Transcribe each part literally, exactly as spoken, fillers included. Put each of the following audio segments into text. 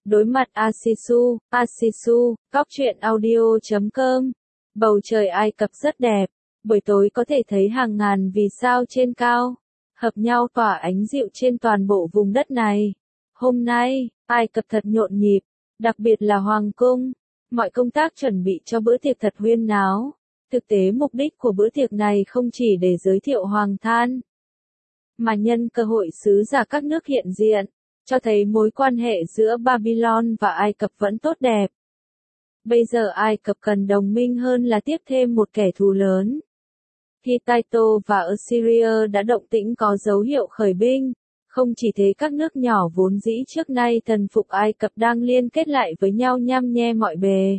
Đối mặt Asisu, Asisu, Cóc truyện audio chấm com. Bầu trời Ai Cập rất đẹp, buổi tối có thể thấy hàng ngàn vì sao trên cao, hợp nhau tỏa ánh dịu trên toàn bộ vùng đất này. Hôm nay, Ai Cập thật nhộn nhịp, đặc biệt là Hoàng cung. Mọi công tác chuẩn bị cho bữa tiệc thật huyên náo. Thực tế mục đích của bữa tiệc này không chỉ để giới thiệu Hoàng than, mà nhân cơ hội sứ giả các nước hiện diện, cho thấy mối quan hệ giữa Babylon và Ai Cập vẫn tốt đẹp. Bây giờ Ai Cập cần đồng minh hơn là tiếp thêm một kẻ thù lớn. Hittite và Assyria đã động tĩnh có dấu hiệu khởi binh. Không chỉ thế, các nước nhỏ vốn dĩ trước nay thần phục Ai Cập đang liên kết lại với nhau nhăm nhe mọi bề.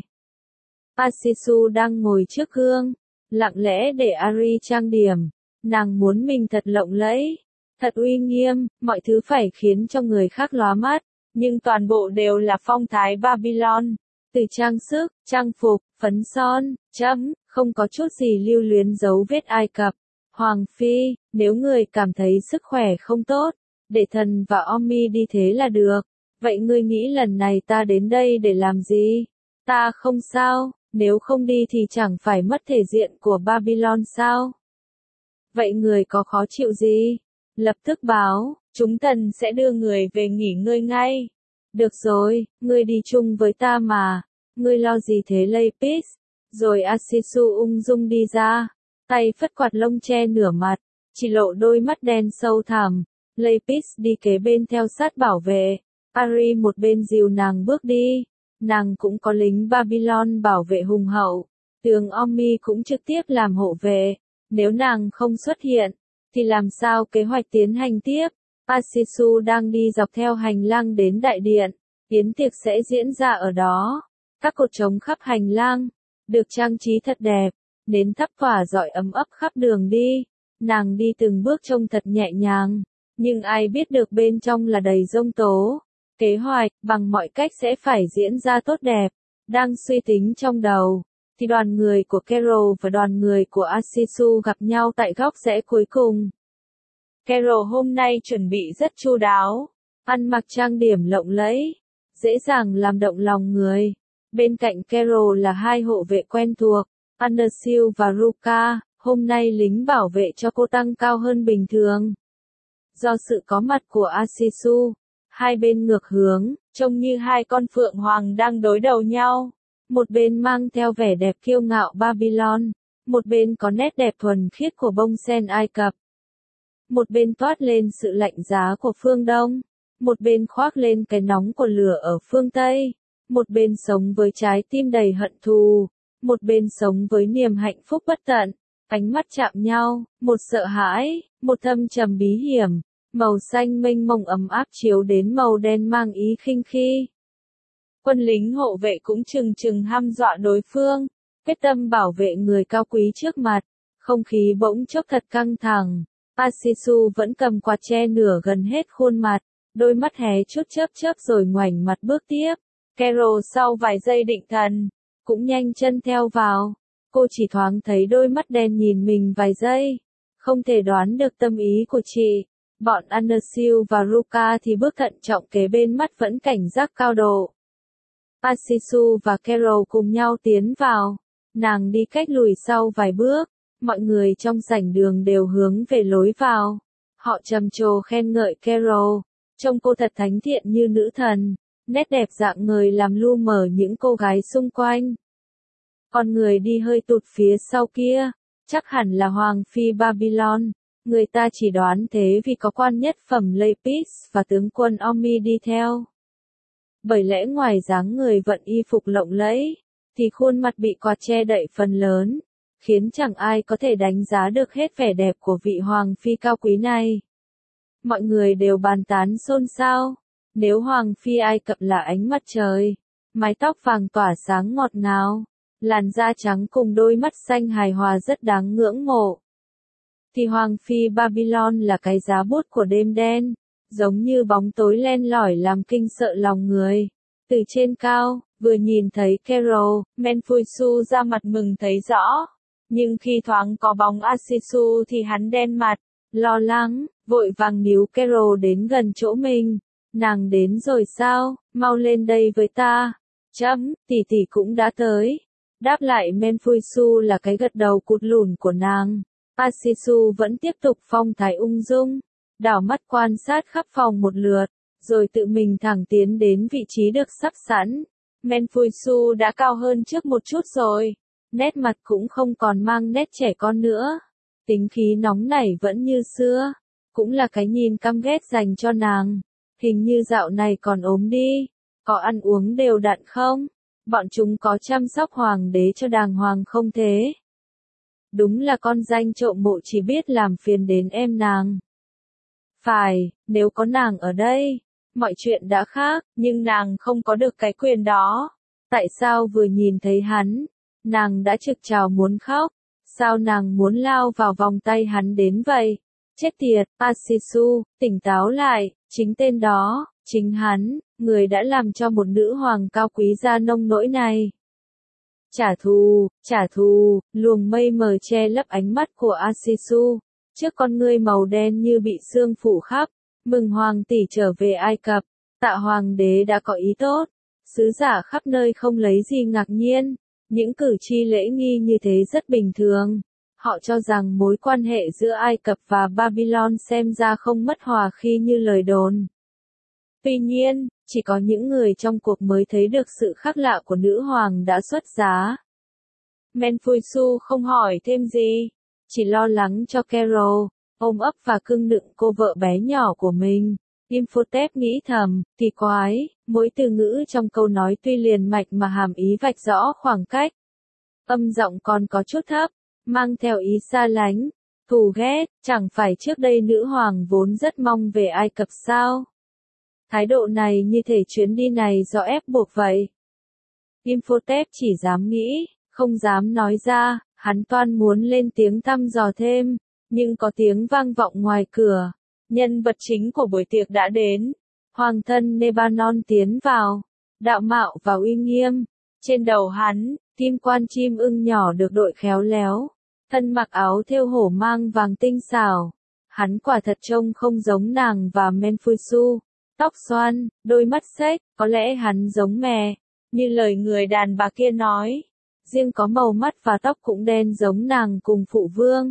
Asisu đang ngồi trước gương, lặng lẽ để Ari trang điểm. Nàng muốn mình thật lộng lẫy, thật uy nghiêm, mọi thứ phải khiến cho người khác lóa mắt, nhưng toàn bộ đều là phong thái Babylon. Từ trang sức, trang phục, phấn son, chấm, không có chút gì lưu luyến dấu vết Ai Cập. Hoàng phi, nếu người cảm thấy sức khỏe không tốt, để thần và Omi đi thế là được. Vậy ngươi nghĩ lần này ta đến đây để làm gì? Ta không sao, nếu không đi thì chẳng phải mất thể diện của Babylon sao? Vậy người có khó chịu gì? Lập tức báo, chúng thần sẽ đưa người về nghỉ ngơi ngay. Được rồi, ngươi đi chung với ta mà. Ngươi lo gì thế Lapis? Rồi Asisu ung dung đi ra, tay phất quạt lông che nửa mặt, chỉ lộ đôi mắt đen sâu thẳm. Lapis đi kế bên theo sát bảo vệ, Ari một bên dìu nàng bước đi. Nàng cũng có lính Babylon bảo vệ hùng hậu, tướng Omi cũng trực tiếp làm hộ vệ. Nếu nàng không xuất hiện, thì làm sao kế hoạch tiến hành tiếp? Asisu đang đi dọc theo hành lang đến đại điện, yến tiệc sẽ diễn ra ở đó. Các cột trống khắp hành lang, được trang trí thật đẹp, nến thắp tỏa rọi ấm ấp khắp đường đi. Nàng đi từng bước trông thật nhẹ nhàng, nhưng ai biết được bên trong là đầy giông tố. Kế hoạch, bằng mọi cách sẽ phải diễn ra tốt đẹp. Đang suy tính trong đầu, thì đoàn người của Carol và đoàn người của Asisu gặp nhau tại góc rẽ cuối cùng. Carol hôm nay chuẩn bị rất chu đáo, ăn mặc trang điểm lộng lẫy, dễ dàng làm động lòng người. Bên cạnh Carol là hai hộ vệ quen thuộc, Anasil và Ruka. Hôm nay lính bảo vệ cho cô tăng cao hơn bình thường. Do sự có mặt của Asisu, hai bên ngược hướng, trông như hai con phượng hoàng đang đối đầu nhau. Một bên mang theo vẻ đẹp kiêu ngạo Babylon, một bên có nét đẹp thuần khiết của bông sen Ai Cập. Một bên toát lên sự lạnh giá của phương Đông, một bên khoác lên cái nóng của lửa ở phương Tây. Một bên sống với trái tim đầy hận thù, một bên sống với niềm hạnh phúc bất tận. Ánh mắt chạm nhau, một sợ hãi, một thâm trầm bí hiểm. Màu xanh mênh mông ấm áp chiếu đến màu đen mang ý khinh khi. Quân lính hộ vệ cũng chừng chừng hăm dọa đối phương, quyết tâm bảo vệ người cao quý trước mặt. Không khí bỗng chốc thật căng thẳng. Asisu vẫn cầm quạt che nửa gần hết khuôn mặt, đôi mắt hé chút chớp chớp rồi ngoảnh mặt bước tiếp. Carol sau vài giây định thần, cũng nhanh chân theo vào. Cô chỉ thoáng thấy đôi mắt đen nhìn mình vài giây, không thể đoán được tâm ý của chị. Bọn Anasil và Ruka thì bước thận trọng kế bên mắt vẫn cảnh giác cao độ. Asisu và Carol cùng nhau tiến vào, nàng đi cách lùi sau vài bước, mọi người trong sảnh đường đều hướng về lối vào. Họ trầm trồ khen ngợi Carol, trông cô thật thánh thiện như nữ thần, nét đẹp rạng ngời làm lu mờ những cô gái xung quanh. Còn người đi hơi tụt phía sau kia, chắc hẳn là Hoàng phi Babylon. Người ta chỉ đoán thế vì có quan nhất phẩm Lapis và tướng quân Omi đi theo. Bởi lẽ ngoài dáng người vận y phục lộng lẫy, thì khuôn mặt bị quạt che đậy phần lớn, khiến chẳng ai có thể đánh giá được hết vẻ đẹp của vị Hoàng phi cao quý này. Mọi người đều bàn tán xôn xao, nếu Hoàng phi Ai Cập là ánh mặt trời, mái tóc vàng tỏa sáng ngọt ngào, làn da trắng cùng đôi mắt xanh hài hòa rất đáng ngưỡng mộ, thì Hoàng phi Babylon là cái giá bút của đêm đen, giống như bóng tối len lỏi làm kinh sợ lòng người. Từ trên cao, vừa nhìn thấy Carol, Menfuisu ra mặt mừng thấy rõ, nhưng khi thoáng có bóng Asisu thì hắn đen mặt, lo lắng, vội vàng níu Carol đến gần chỗ mình. nàng đến rồi sao, mau lên đây với ta. Chấm, tỷ tỷ cũng đã tới. Đáp lại Menfuisu là cái gật đầu cụt lùn của nàng. Asisu vẫn tiếp tục phong thái ung dung, đảo mắt quan sát khắp phòng một lượt, rồi tự mình thẳng tiến đến vị trí được sắp sẵn. Menfuisu đã cao hơn trước một chút rồi, nét mặt cũng không còn mang nét trẻ con nữa. Tính khí nóng nảy vẫn như xưa, cũng là cái nhìn căm ghét dành cho nàng. Hình như dạo này còn ốm đi, có ăn uống đều đặn không? Bọn chúng có chăm sóc hoàng đế cho đàng hoàng không thế? Đúng là con danh trộm mộ chỉ biết làm phiền đến em nàng. Phải, nếu có nàng ở đây, mọi chuyện đã khác, nhưng nàng không có được cái quyền đó. Tại sao vừa nhìn thấy hắn, nàng đã trực trào muốn khóc? Sao nàng muốn lao vào vòng tay hắn đến vậy? Chết tiệt, Asisu, tỉnh táo lại, chính tên đó, chính hắn, người đã làm cho một nữ hoàng cao quý ra nông nỗi này. Trả thù, trả thù, luồng mây mờ che lấp ánh mắt của Asisu, trước con ngươi màu đen như bị sương phủ khắp. Mừng hoàng tỷ trở về Ai Cập, tạ hoàng đế đã có ý tốt. Sứ giả khắp nơi không lấy gì ngạc nhiên, những cử chỉ lễ nghi như thế rất bình thường. Họ cho rằng mối quan hệ giữa Ai Cập và Babylon xem ra không mất hòa khí như lời đồn. Tuy nhiên, chỉ có những người trong cuộc mới thấy được sự khác lạ của nữ hoàng đã xuất giá. Menfuisu không hỏi thêm gì, chỉ lo lắng cho Carol, ôm ấp và cưng nựng cô vợ bé nhỏ của mình. Imhotep nghĩ thầm, kỳ quái, mỗi từ ngữ trong câu nói tuy liền mạch mà hàm ý vạch rõ khoảng cách. Âm giọng còn có chút thấp, mang theo ý xa lánh, thù ghét, chẳng phải trước đây nữ hoàng vốn rất mong về Ai Cập sao? Thái độ này như thể chuyến đi này do ép buộc vậy. Imhotep chỉ dám nghĩ, không dám nói ra, hắn toan muốn lên tiếng thăm dò thêm, nhưng có tiếng vang vọng ngoài cửa. Nhân vật chính của buổi tiệc đã đến. Hoàng thân Nebanon tiến vào, đạo mạo và uy nghiêm. Trên đầu hắn, kim quan chim ưng nhỏ được đội khéo léo. Thân mặc áo thêu hổ mang vàng tinh xảo. Hắn quả thật trông không giống nàng và Menfuisu. Tóc xoăn, đôi mắt xếch, có lẽ hắn giống mẹ, như lời người đàn bà kia nói. Riêng có màu mắt và tóc cũng đen giống nàng cùng phụ vương.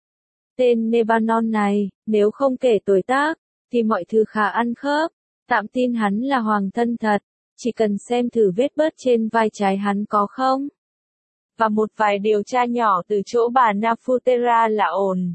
Tên Nebanon này, nếu không kể tuổi tác, thì mọi thứ khá ăn khớp. Tạm tin hắn là hoàng thân thật, chỉ cần xem thử vết bớt trên vai trái hắn có không. Và một vài điều tra nhỏ từ chỗ bà Nafutera là ổn.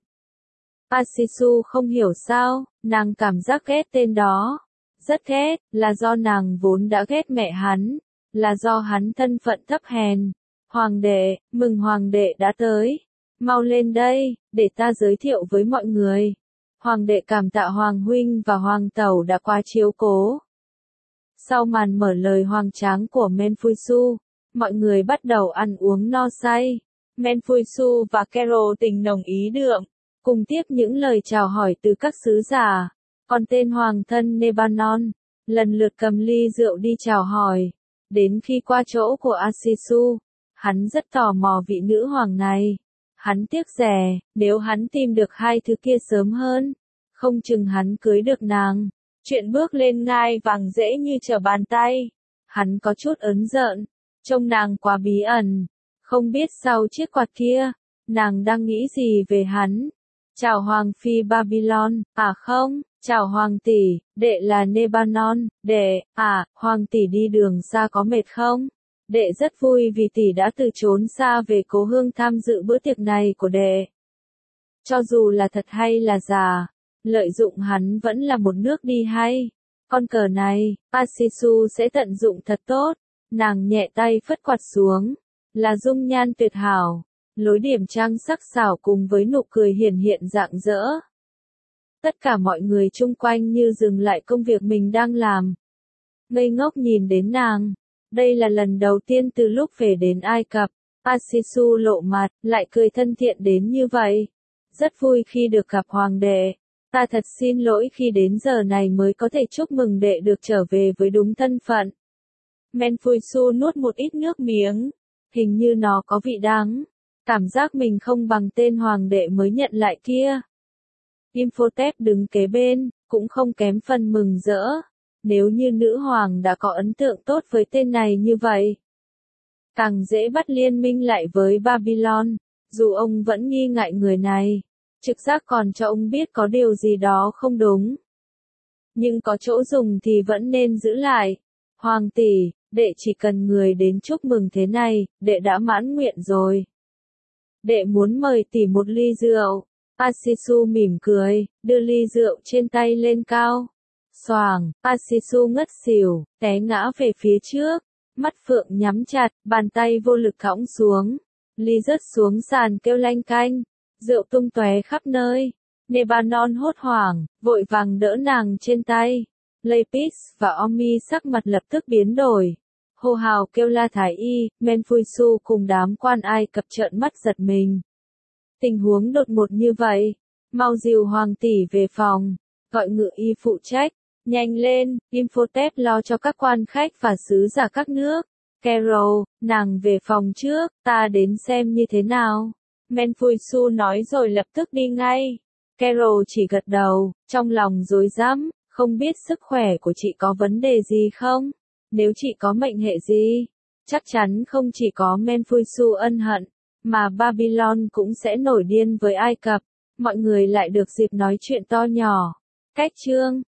Asisu không hiểu sao, nàng cảm giác ghét tên đó. Rất ghét, là do nàng vốn đã ghét mẹ hắn, là do hắn thân phận thấp hèn. Hoàng đệ, mừng hoàng đệ đã tới. Mau lên đây, để ta giới thiệu với mọi người. Hoàng đệ cảm tạ hoàng huynh và hoàng tẩu đã qua chiếu cố. Sau màn mở lời hoang tráng của Menfuisu, mọi người bắt đầu ăn uống no say. Menfuisu và Carol tình nồng ý đượm, cùng tiếp những lời chào hỏi từ các sứ giả. Còn tên hoàng thân Nebanon, lần lượt cầm ly rượu đi chào hỏi. Đến khi qua chỗ của Asisu, hắn rất tò mò vị nữ hoàng này. Hắn tiếc rẻ, nếu hắn tìm được hai thứ kia sớm hơn, không chừng hắn cưới được nàng. Chuyện bước lên ngai vàng dễ như trở bàn tay. Hắn có chút ớn giận, trông nàng quá bí ẩn. Không biết sau chiếc quạt kia, nàng đang nghĩ gì về hắn. Chào hoàng phi Babylon, à không, chào hoàng tỷ, đệ là Nebanon, đệ, à, hoàng tỷ đi đường xa có mệt không? Đệ rất vui vì tỷ đã từ trốn xa về cố hương tham dự bữa tiệc này của đệ. Cho dù là thật hay là giả, lợi dụng hắn vẫn là một nước đi hay. Con cờ này, Asisu sẽ tận dụng thật tốt. Nàng nhẹ tay phất quạt xuống, là dung nhan tuyệt hảo, lối điểm trang sắc sảo cùng với nụ cười hiển hiện rạng rỡ. Tất cả mọi người chung quanh như dừng lại công việc mình đang làm. Ngây ngốc nhìn đến nàng. Đây là lần đầu tiên từ lúc về đến Ai Cập, Asisu lộ mặt, lại cười thân thiện đến như vậy. Rất vui khi được gặp hoàng đệ. Ta thật xin lỗi khi đến giờ này mới có thể chúc mừng đệ được trở về với đúng thân phận. Menfuisu nuốt một ít nước miếng. Hình như nó có vị đắng. Cảm giác mình không bằng tên hoàng đệ mới nhận lại kia. Imhotep đứng kế bên, cũng không kém phần mừng rỡ. Nếu như nữ hoàng đã có ấn tượng tốt với tên này như vậy, càng dễ bắt liên minh lại với Babylon, dù ông vẫn nghi ngại người này. Trực giác còn cho ông biết có điều gì đó không đúng. Nhưng có chỗ dùng thì vẫn nên giữ lại. Hoàng tỷ, đệ chỉ cần người đến chúc mừng thế này, đệ đã mãn nguyện rồi. Đệ muốn mời tỷ một ly rượu. Asisu mỉm cười, đưa ly rượu trên tay lên cao. Xoàng, Asisu ngất xỉu, té ngã về phía trước. Mắt phượng nhắm chặt, bàn tay vô lực cõng xuống. Ly rớt xuống sàn kêu lanh canh. Rượu tung tóe khắp nơi. Nebanon hốt hoảng, vội vàng đỡ nàng trên tay. Lapis và Omi sắc mặt lập tức biến đổi. Hô hào kêu la thái y, Menfuisu cùng đám quan Ai Cập trợn mắt giật mình. Tình huống đột ngột như vậy, mau dìu hoàng tỷ về phòng, gọi ngự y phụ trách, nhanh lên, Imhotep lo cho các quan khách và sứ giả các nước. Carol, nàng về phòng trước, ta đến xem như thế nào. Menfuisu nói rồi lập tức đi ngay. Carol chỉ gật đầu, trong lòng rối rắm, không biết sức khỏe của chị có vấn đề gì không? Nếu chị có mệnh hệ gì, chắc chắn không chỉ có Menfuisu ân hận, mà Babylon cũng sẽ nổi điên với Ai Cập. Mọi người lại được dịp nói chuyện to nhỏ. Cách chương